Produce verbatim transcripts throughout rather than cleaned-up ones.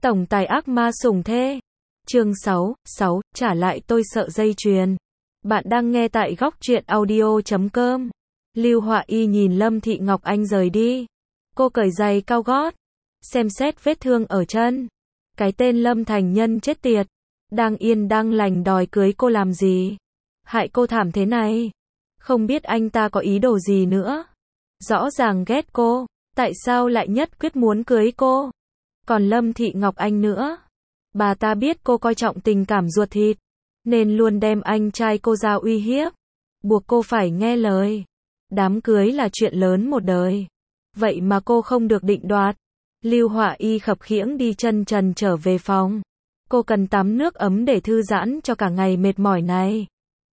Tổng tài ác ma sủng thê. Chương sáu, sáu, trả lại tôi sợ dây chuyền. Bạn đang nghe tại góc truyện audio chấm com. Lưu Họa Y nhìn Lâm Thị Ngọc Anh rời đi. Cô cởi giày cao gót, xem xét vết thương ở chân. Cái tên Lâm Thành Nhân chết tiệt, đang yên đang lành đòi cưới cô làm gì? Hại cô thảm thế này. Không biết anh ta có ý đồ gì nữa. Rõ ràng ghét cô, tại sao lại nhất quyết muốn cưới cô? Còn Lâm Thị Ngọc Anh nữa, bà ta biết cô coi trọng tình cảm ruột thịt, nên luôn đem anh trai cô ra uy hiếp, buộc cô phải nghe lời. Đám cưới là chuyện lớn một đời, vậy mà cô không được định đoạt. Lưu Họa Y khập khiễng đi chân trần trở về phòng. Cô cần tắm nước ấm để thư giãn cho cả ngày mệt mỏi này.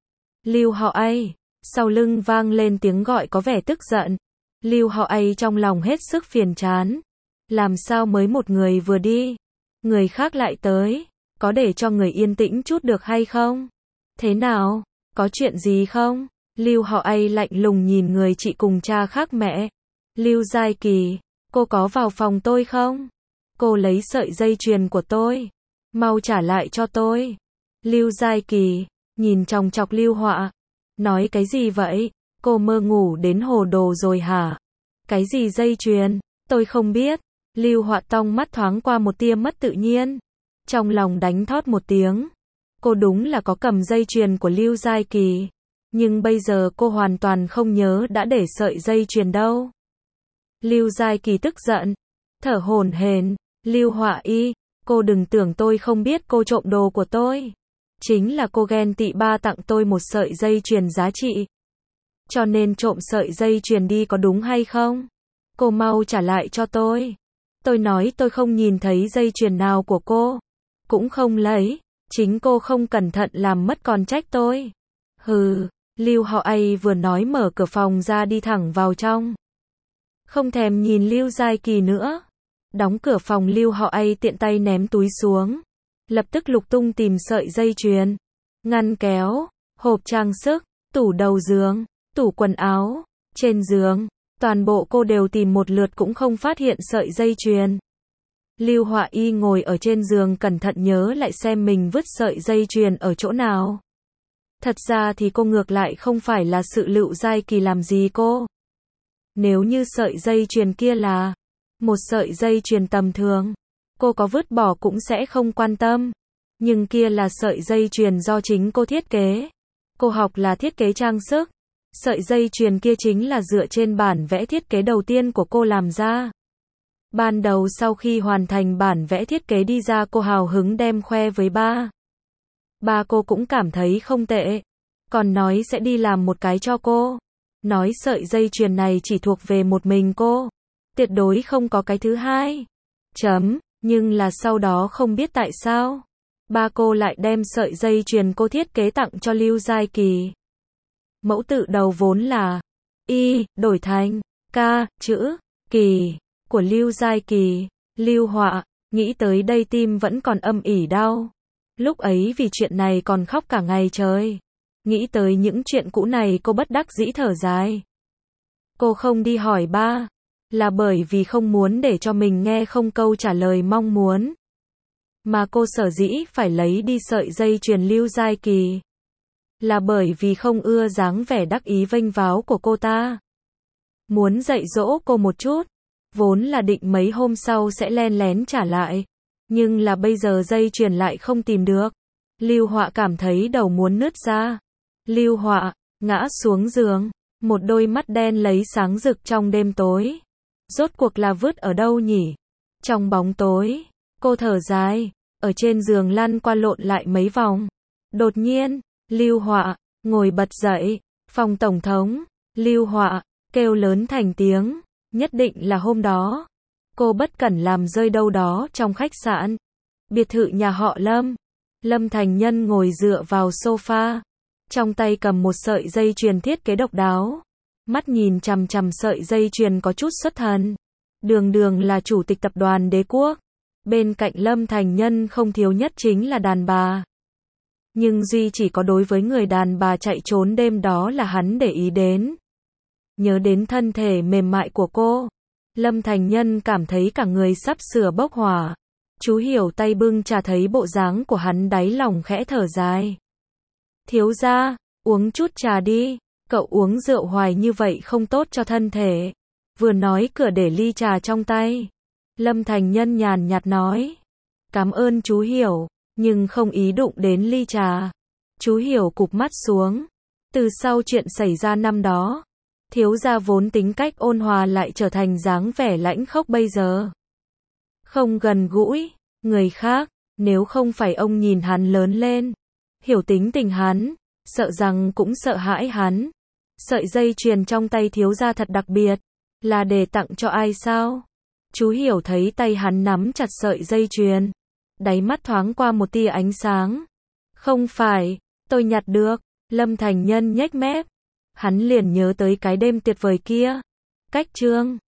Lưu Họa Y, sau lưng vang lên tiếng gọi có vẻ tức giận. Lưu Họa Y trong lòng hết sức phiền chán. Làm sao mới một người vừa đi, người khác lại tới, có để cho người yên tĩnh chút được hay không? Thế nào, có chuyện gì không? Lưu Họa Y lạnh lùng nhìn người chị cùng cha khác mẹ. Lưu Giai Kỳ, cô có vào phòng tôi không? Cô lấy sợi dây chuyền của tôi, mau trả lại cho tôi. Lưu Giai Kỳ nhìn chòng chọc Lưu Họa, nói cái gì vậy? Cô mơ ngủ đến hồ đồ rồi hả? Cái gì dây chuyền? Tôi không biết. Lưu Họa Tông mắt thoáng qua một tia mất tự nhiên, trong lòng đánh thót một tiếng. Cô đúng là có cầm dây chuyền của Lưu Giai Kỳ, nhưng bây giờ cô hoàn toàn không nhớ đã để sợi dây chuyền đâu. Lưu Giai Kỳ tức giận, thở hổn hển. Lưu Họa Y, cô đừng tưởng tôi không biết cô trộm đồ của tôi. Chính là cô ghen tị ba tặng tôi một sợi dây chuyền giá trị, cho nên trộm sợi dây chuyền đi có đúng hay không? Cô mau trả lại cho tôi. Tôi nói tôi không nhìn thấy dây chuyền nào của cô, cũng không lấy, chính cô không cẩn thận làm mất còn trách tôi. Hừ, Lưu Họa Y vừa nói mở cửa phòng ra đi thẳng vào trong. Không thèm nhìn Lưu Giai Kỳ nữa. Đóng cửa phòng, Lưu Họa Y tiện tay ném túi xuống. Lập tức lục tung tìm sợi dây chuyền. Ngăn kéo, hộp trang sức, tủ đầu giường, tủ quần áo, trên giường. Toàn bộ cô đều tìm một lượt cũng không phát hiện sợi dây chuyền. Lưu Họa Y ngồi ở trên giường cẩn thận nhớ lại xem mình vứt sợi dây chuyền ở chỗ nào. Thật ra thì cô ngược lại không phải là sự Lưu Giai Kỳ làm gì cô. Nếu như sợi dây chuyền kia là một sợi dây chuyền tầm thường, cô có vứt bỏ cũng sẽ không quan tâm. Nhưng kia là sợi dây chuyền do chính cô thiết kế. Cô học là thiết kế trang sức. Sợi dây chuyền kia chính là dựa trên bản vẽ thiết kế đầu tiên của cô làm ra. Ban đầu sau khi hoàn thành bản vẽ thiết kế đi ra, cô hào hứng đem khoe với ba. Ba cô cũng cảm thấy không tệ, còn nói sẽ đi làm một cái cho cô. Nói sợi dây chuyền này chỉ thuộc về một mình cô, tuyệt đối không có cái thứ hai. Chấm, nhưng là sau đó không biết tại sao, ba cô lại đem sợi dây chuyền cô thiết kế tặng cho Lưu Giai Kỳ. Mẫu tự đầu vốn là Y, đổi thành K, chữ Kỳ của Lưu Giai Kỳ. Lưu Họa nghĩ tới đây tim vẫn còn âm ỉ đau. Lúc ấy vì chuyện này còn khóc cả ngày trời. Nghĩ tới những chuyện cũ này cô bất đắc dĩ thở dài. Cô không đi hỏi ba, là bởi vì không muốn để cho mình nghe không câu trả lời mong muốn. Mà cô sở dĩ phải lấy đi sợi dây chuyền Lưu Giai Kỳ, là bởi vì không ưa dáng vẻ đắc ý vênh váo của cô ta. Muốn dạy dỗ cô một chút, vốn là định mấy hôm sau sẽ len lén trả lại. Nhưng là bây giờ dây chuyền lại không tìm được. Lưu Họa cảm thấy đầu muốn nứt ra. Lưu Họa ngã xuống giường, một đôi mắt đen lấy sáng rực trong đêm tối. Rốt cuộc là vứt ở đâu nhỉ? Trong bóng tối, cô thở dài, ở trên giường lăn qua lộn lại mấy vòng. Đột nhiên, Lưu Họa ngồi bật dậy. Phòng tổng thống. Lưu Họa kêu lớn thành tiếng. Nhất định là hôm đó cô bất cẩn làm rơi đâu đó trong khách sạn, biệt thự nhà họ Lâm. Lâm Thành Nhân ngồi dựa vào sofa, trong tay cầm một sợi dây chuyền thiết kế độc đáo, mắt nhìn chằm chằm sợi dây chuyền có chút xuất thần. Đường đường là chủ tịch tập đoàn Đế Quốc, bên cạnh Lâm Thành Nhân không thiếu nhất chính là đàn bà. Nhưng duy chỉ có đối với người đàn bà chạy trốn đêm đó là hắn để ý đến. Nhớ đến thân thể mềm mại của cô, Lâm Thành Nhân cảm thấy cả người sắp sửa bốc hỏa. Chú Hiểu tay bưng trà thấy bộ dáng của hắn đáy lòng khẽ thở dài. Thiếu gia, uống chút trà đi, cậu uống rượu hoài như vậy không tốt cho thân thể. Vừa nói cửa để ly trà trong tay. Lâm Thành Nhân nhàn nhạt nói. Cảm ơn chú Hiểu, nhưng không ý đụng đến ly trà. Chú Hiểu cụp mắt xuống. Từ sau chuyện xảy ra năm đó, thiếu gia vốn tính cách ôn hòa lại trở thành dáng vẻ lãnh khốc bây giờ. Không gần gũi, người khác, nếu không phải ông nhìn hắn lớn lên, hiểu tính tình hắn, sợ rằng cũng sợ hãi hắn. Sợi dây chuyền trong tay thiếu gia thật đặc biệt, là để tặng cho ai sao? Chú Hiểu thấy tay hắn nắm chặt sợi dây chuyền, đáy mắt thoáng qua một tia ánh sáng. Không phải, tôi nhặt được. Lâm Thành Nhân nhếch mép, hắn liền nhớ tới cái đêm tuyệt vời kia. Cách chương